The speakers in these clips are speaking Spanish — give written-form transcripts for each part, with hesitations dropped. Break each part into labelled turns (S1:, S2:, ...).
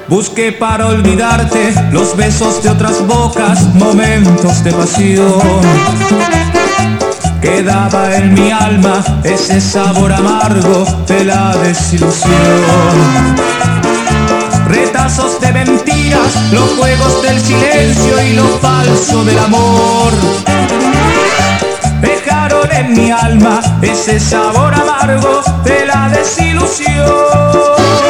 S1: Busqué para olvidarte los besos de otras bocas, momentos de pasión. Quedaba en mi alma ese sabor amargo de la desilusión. Retazos de mentiras, los juegos del silencio y lo falso del amor. Dejaron en mi alma ese sabor amargo de la desilusión.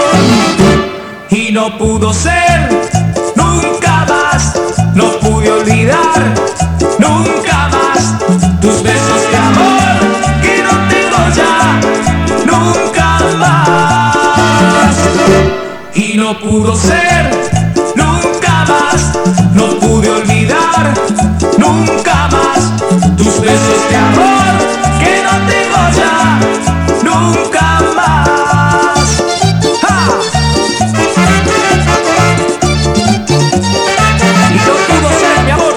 S1: Y no pudo ser nunca más, no pude olvidar nunca más tus besos de amor que no tengo ya nunca más. Y no pudo ser nunca más, no pude olvidar nunca más tus besos de amor que no tengo ya nunca más. ¡Ja! Y no pudo ser, mi amor.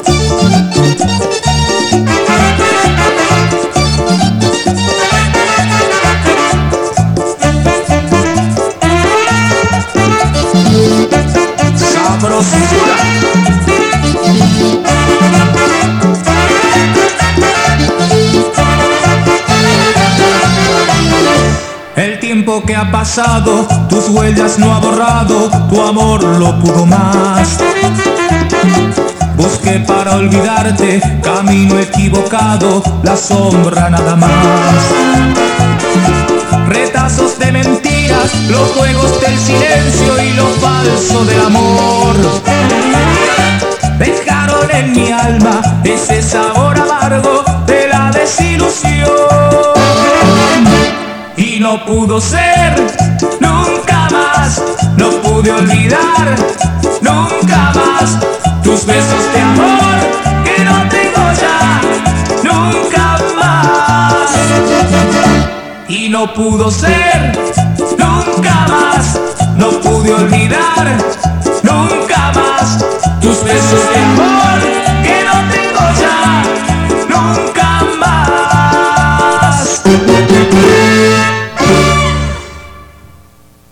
S1: Sabrosura. El tiempo que ha pasado, tus huellas no ha borrado, tu amor lo pudo más. Busqué para olvidarte, camino equivocado, la sombra nada más. Retazos de mentiras, los juegos del silencio y lo falso del amor. Dejaron en mi alma ese sabor amargo de la desilusión. Y no pudo ser nunca más, no pude olvidar nunca más tus besos de amor que no tengo ya nunca más. Y no pudo ser nunca más, no pude olvidar